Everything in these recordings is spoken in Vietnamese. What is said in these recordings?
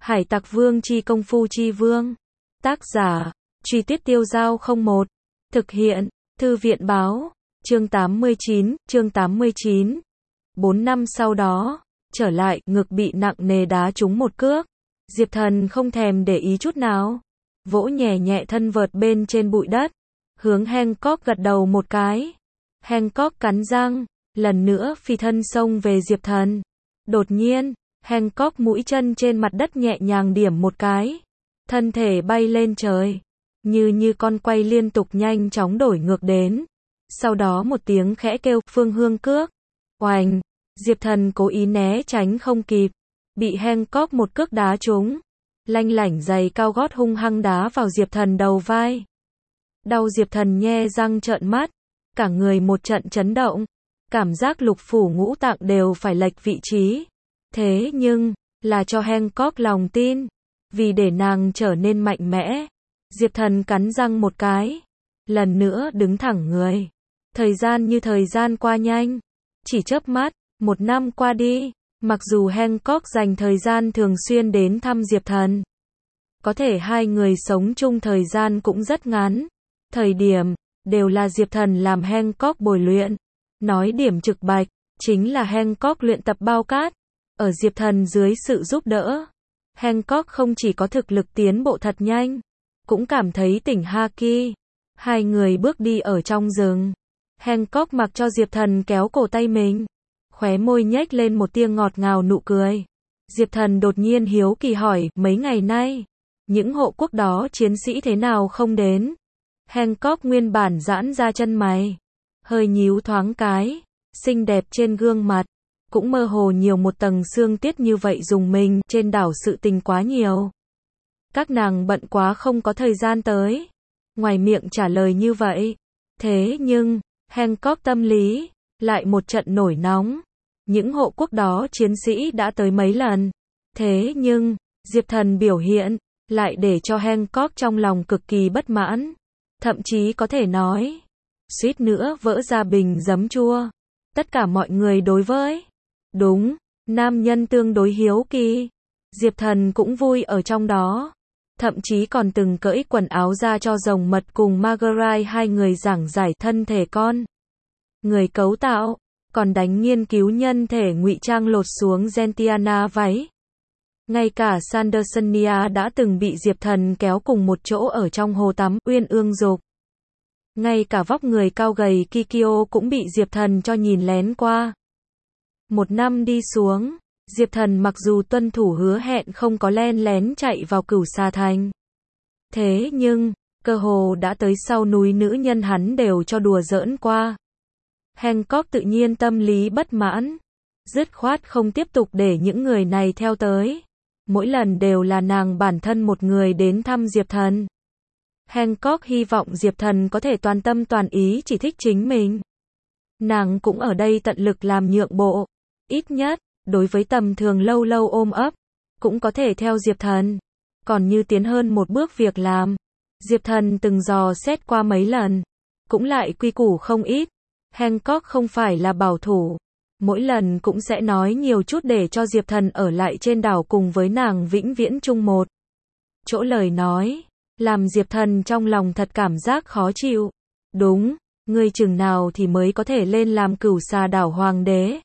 Hải Tặc Vương chi công phu chi vương. Tác giả, Truy Tiết Tiêu Dao 01. Thực hiện, Thư viện báo. Chương 89. 4 năm sau đó, trở lại, ngực bị nặng nề đá trúng một cước. Diệp Thần không thèm để ý chút nào. Vỗ nhẹ nhẹ thân vợt bên trên bụi đất. Hướng Hancock gật đầu một cái. Hancock cắn răng, lần nữa phi thân xông về Diệp Thần. Đột nhiên, Hancock mũi chân trên mặt đất nhẹ nhàng điểm một cái. Thân thể bay lên trời. Như con quay liên tục nhanh chóng đổi ngược đến. Sau đó một tiếng khẽ kêu, phương hương cước. Oành! Diệp Thần cố ý né tránh không kịp. Bị Hancock một cước đá trúng. Lanh lảnh giày cao gót hung hăng đá vào Diệp Thần đầu vai. Đau. Diệp Thần nhe răng trợn mắt. Cả người một trận chấn động. Cảm giác lục phủ ngũ tạng đều phải lệch vị trí. Thế nhưng, là cho Hancock lòng tin. Vì để nàng trở nên mạnh mẽ. Diệp Thần cắn răng một cái. Lần nữa đứng thẳng người. Thời gian như thời gian qua nhanh. Chỉ chớp mắt, 1 năm qua đi. Mặc dù Hancock dành thời gian thường xuyên đến thăm Diệp Thần. Có thể hai người sống chung thời gian cũng rất ngắn. Thời điểm, đều là Diệp Thần làm Hancock bồi luyện. Nói điểm trực bạch, chính là Hancock luyện tập bao cát. Ở Diệp Thần dưới sự giúp đỡ. Hancock không chỉ có thực lực tiến bộ thật nhanh, cũng cảm thấy tỉnh haki. Hai người bước đi ở trong rừng. Hancock mặc cho Diệp Thần kéo cổ tay mình. Khóe môi nhếch lên một tia ngọt ngào nụ cười. Diệp Thần đột nhiên hiếu kỳ hỏi, mấy ngày nay, những hộ quốc đó chiến sĩ thế nào không đến? Hancock nguyên bản giãn ra chân mày. Hơi nhíu thoáng cái. Xinh đẹp trên gương mặt. Cũng mơ hồ nhiều một tầng xương tiết như vậy dùng mình, trên đảo sự tình quá nhiều. Các nàng bận quá không có thời gian tới. Ngoài miệng trả lời như vậy. Thế nhưng, Hancock tâm lý, lại một trận nổi nóng. Những hộ quốc đó chiến sĩ đã tới mấy lần. Thế nhưng, Diệp Thần biểu hiện, lại để cho Hancock trong lòng cực kỳ bất mãn. Thậm chí có thể nói, suýt nữa vỡ ra bình giấm chua. Tất cả mọi người đối với, đúng, nam nhân tương đối hiếu kỳ. Diệp Thần cũng vui ở trong đó. Thậm chí còn từng cởi quần áo ra cho rồng mật cùng Marguerite hai người giảng giải thân thể con người cấu tạo, còn đánh nghiên cứu nhân thể ngụy trang lột xuống Gentiana váy. Ngay cả Sandersonia đã từng bị Diệp Thần kéo cùng một chỗ ở trong hồ tắm, uyên ương dục. Ngay cả vóc người cao gầy Kikyo cũng bị Diệp Thần cho nhìn lén qua. 1 năm đi xuống, Diệp Thần mặc dù tuân thủ hứa hẹn không có len lén chạy vào Cửu Sa Thành. Thế nhưng, cơ hồ đã tới sau núi nữ nhân hắn đều cho đùa giỡn qua. Hancock tự nhiên tâm lý bất mãn. Dứt khoát không tiếp tục để những người này theo tới. Mỗi lần đều là nàng bản thân một người đến thăm Diệp Thần. Hancock hy vọng Diệp Thần có thể toàn tâm toàn ý chỉ thích chính mình. Nàng cũng ở đây tận lực làm nhượng bộ. Ít nhất, đối với tầm thường lâu lâu ôm ấp, cũng có thể theo Diệp Thần. Còn như tiến hơn một bước việc làm, Diệp Thần từng dò xét qua mấy lần, cũng lại quy củ không ít. Hancock không phải là bảo thủ, mỗi lần cũng sẽ nói nhiều chút để cho Diệp Thần ở lại trên đảo cùng với nàng vĩnh viễn chung một chỗ. Lời nói, làm Diệp Thần trong lòng thật cảm giác khó chịu. Đúng, ngươi chừng nào thì mới có thể lên làm Cửu Sa đảo hoàng đế?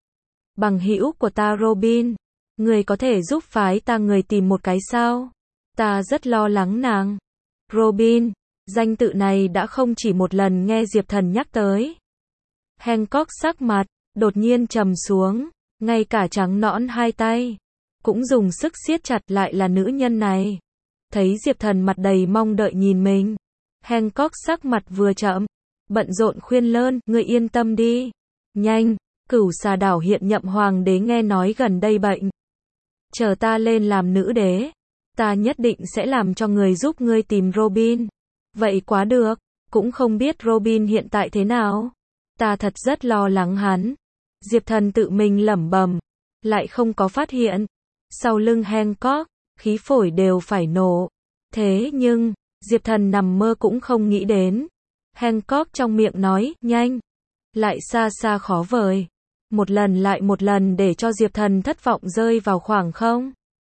Bằng hữu của ta Robin, ngươi có thể giúp phái ta người tìm một cái sao? Ta rất lo lắng nàng. Robin, danh tự này đã không chỉ một lần nghe Diệp Thần nhắc tới. Hancock sắc mặt đột nhiên trầm xuống, ngay cả trắng nõn hai tay cũng dùng sức siết chặt. Lại là nữ nhân này. Thấy Diệp Thần mặt đầy mong đợi nhìn mình, Hancock sắc mặt vừa chậm, bận rộn khuyên lơn, ngươi yên tâm đi. Nhanh, Cửu Sa đảo hiện nhậm hoàng đế nghe nói gần đây bệnh. Chờ ta lên làm nữ đế, ta nhất định sẽ làm cho người giúp ngươi tìm Robin. Vậy quá được, cũng không biết Robin hiện tại thế nào. Ta thật rất lo lắng hắn. Diệp Thần tự mình lẩm bẩm, lại không có phát hiện. Sau lưng Hancock, khí phổi đều phải nổ. Thế nhưng, Diệp Thần nằm mơ cũng không nghĩ đến. Hancock trong miệng nói, nhanh, lại xa xa khó vời. Một lần lại một lần để cho Diệp Thần thất vọng rơi vào khoảng không.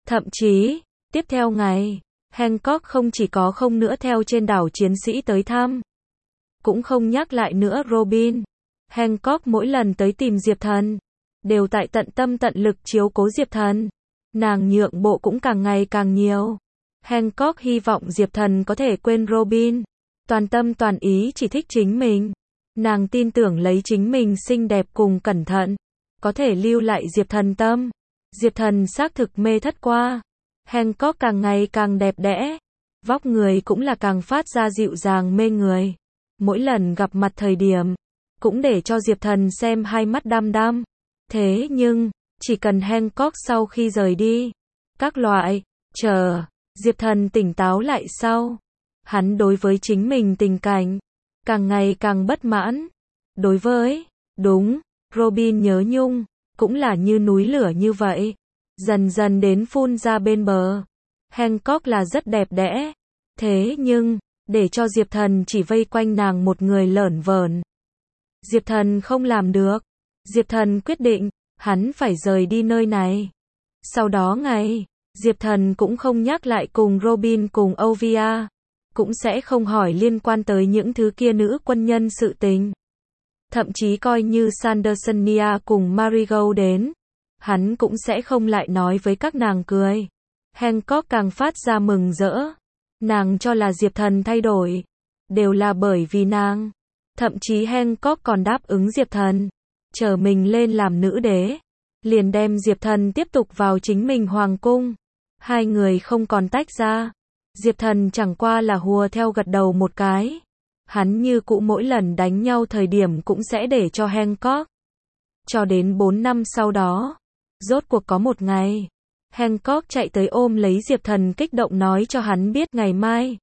Thậm chí, tiếp theo ngày, Hancock không chỉ có không nữa theo trên đảo chiến sĩ tới thăm, cũng không nhắc lại nữa Robin. Hancock mỗi lần tới tìm Diệp Thần, đều tại tận tâm tận lực chiếu cố Diệp Thần. Nàng nhượng bộ cũng càng ngày càng nhiều. Hancock hy vọng Diệp Thần có thể quên Robin, toàn tâm toàn ý chỉ thích chính mình. Nàng tin tưởng lấy chính mình xinh đẹp cùng cẩn thận, có thể lưu lại Diệp Thần tâm. Diệp Thần xác thực mê thất qua. Hancock càng ngày càng đẹp đẽ, vóc người cũng là càng phát ra dịu dàng mê người. Mỗi lần gặp mặt thời điểm, cũng để cho Diệp Thần xem hai mắt đăm đăm. Thế nhưng, chỉ cần Hancock sau khi rời đi, các loại, chờ, Diệp Thần tỉnh táo lại sau, hắn đối với chính mình tình cảnh, càng ngày càng bất mãn. Đối với, đúng, Robin nhớ nhung, cũng là như núi lửa như vậy, dần dần đến phun ra bên bờ. Hancock là rất đẹp đẽ, thế nhưng, để cho Diệp Thần chỉ vây quanh nàng một người lởn vởn, Diệp Thần không làm được. Diệp Thần quyết định, hắn phải rời đi nơi này. Sau đó ngày, Diệp Thần cũng không nhắc lại cùng Robin cùng Ovia, cũng sẽ không hỏi liên quan tới những thứ kia nữ quân nhân sự tình. Thậm chí coi như Sandersonia cùng Marigold đến, hắn cũng sẽ không lại nói với các nàng cười. Hancock càng phát ra mừng rỡ. Nàng cho là Diệp Thần thay đổi, đều là bởi vì nàng. Thậm chí Hancock còn đáp ứng Diệp Thần, chờ mình lên làm nữ đế, liền đem Diệp Thần tiếp tục vào chính mình hoàng cung. Hai người không còn tách ra. Diệp Thần chẳng qua là hùa theo gật đầu một cái. Hắn như cũ mỗi lần đánh nhau thời điểm cũng sẽ để cho Hancock. Cho đến 4 năm sau đó, rốt cuộc có một ngày, Hancock chạy tới ôm lấy Diệp Thần kích động nói cho hắn biết ngày mai,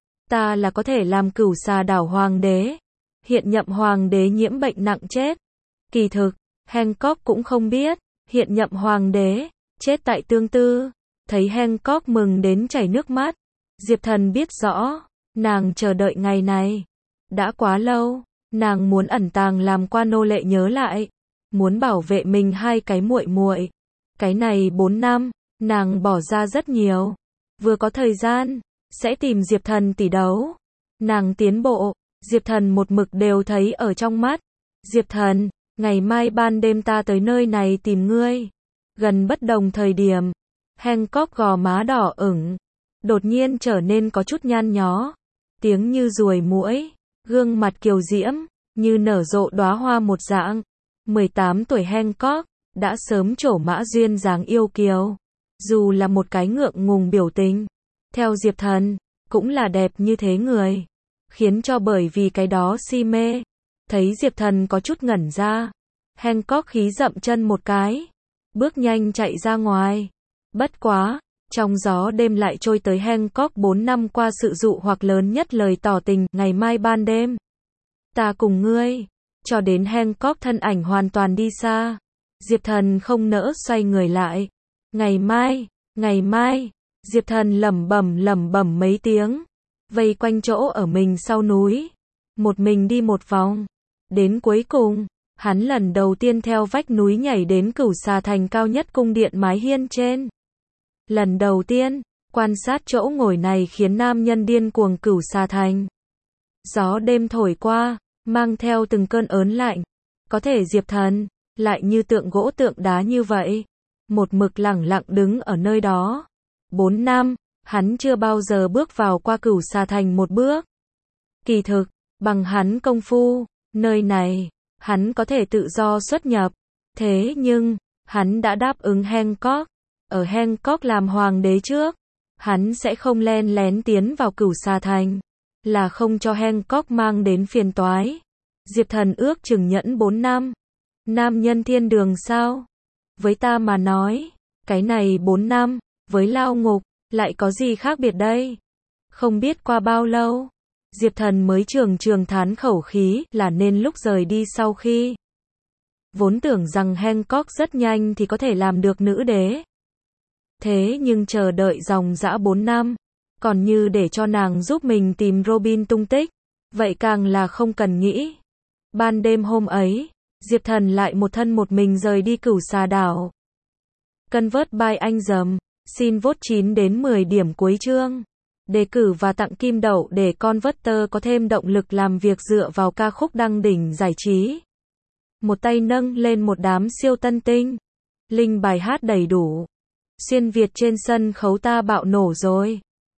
ta là có thể làm Cửu Xà đảo hoàng đế. Hiện nhậm hoàng đế nhiễm bệnh nặng chết. Kỳ thực, Hancock cũng không biết, hiện nhậm hoàng đế, chết tại tương tư. Thấy Hancock mừng đến chảy nước mắt, Diệp Thần biết rõ, nàng chờ đợi ngày này đã quá lâu, nàng muốn ẩn tàng làm qua nô lệ nhớ lại, muốn bảo vệ mình hai cái muội muội. Cái này 4 năm, nàng bỏ ra rất nhiều. Vừa có thời gian, sẽ tìm Diệp Thần tỉ đấu. Nàng tiến bộ, Diệp Thần một mực đều thấy ở trong mắt. Diệp Thần, ngày mai ban đêm ta tới nơi này tìm ngươi. Gần bất đồng thời điểm, Hancock gò má đỏ ửng, đột nhiên trở nên có chút nhăn nhó, tiếng như ruồi muỗi, gương mặt kiều diễm, như nở rộ đóa hoa một dạng. 18 tuổi Hancock, đã sớm trổ mã duyên dáng yêu kiều, dù là một cái ngượng ngùng biểu tình. Theo Diệp Thần, cũng là đẹp như thế người, khiến cho bởi vì cái đó si mê. Thấy Diệp Thần có chút ngẩn ra, Hancock khí dậm chân một cái, bước nhanh chạy ra ngoài. Bất quá, trong gió đêm lại trôi tới Hancock 4 năm qua sự dụ hoặc lớn nhất lời tỏ tình, ngày mai ban đêm, ta cùng ngươi. Cho đến Hancock thân ảnh hoàn toàn đi xa, Diệp Thần không nỡ xoay người lại. Ngày mai, Diệp Thần lẩm bẩm mấy tiếng, vây quanh chỗ ở mình sau núi, một mình đi một vòng. Đến cuối cùng, hắn lần đầu tiên theo vách núi nhảy đến Cửu Xà thành cao nhất cung điện mái hiên trên. Lần đầu tiên, quan sát chỗ ngồi này khiến nam nhân điên cuồng Cửu Xà thành. Gió đêm thổi qua, mang theo từng cơn ớn lạnh. Có thể Diệp Thần, lại như tượng gỗ tượng đá như vậy, một mực lẳng lặng đứng ở nơi đó. 4 năm, hắn chưa bao giờ bước vào qua Cửu Xà thành một bước. Kỳ thực, bằng hắn công phu, nơi này, hắn có thể tự do xuất nhập. Thế nhưng, hắn đã đáp ứng Hancock, ở Hancock làm hoàng đế trước, hắn sẽ không len lén tiến vào Cửu Xà thành, là không cho Hancock mang đến phiền toái. Diệp Thần ước chừng nhẫn 4 năm. Nam nhân thiên đường sao? Với ta mà nói, cái này 4 năm, với lao ngục, lại có gì khác biệt đây? Không biết qua bao lâu, Diệp Thần mới trường thán khẩu khí là nên lúc rời đi sau khi. Vốn tưởng rằng Hancock rất nhanh thì có thể làm được nữ đế. Thế nhưng chờ đợi dòng dã 4 năm, còn như để cho nàng giúp mình tìm Robin tung tích, vậy càng là không cần nghĩ. Ban đêm hôm ấy, Diệp Thần lại một thân một mình rời đi Cửu Xà đảo. Convert by anh dầm, Xin vote 9 đến 10 điểm cuối chương. Đề cử và tặng kim đậu để Converter có thêm động lực làm việc dựa vào ca khúc đăng đỉnh giải trí. Một tay nâng lên một đám siêu tân tinh. Link bài hát đầy đủ. Xuyên Việt trên sân khấu ta bạo nổ rồi.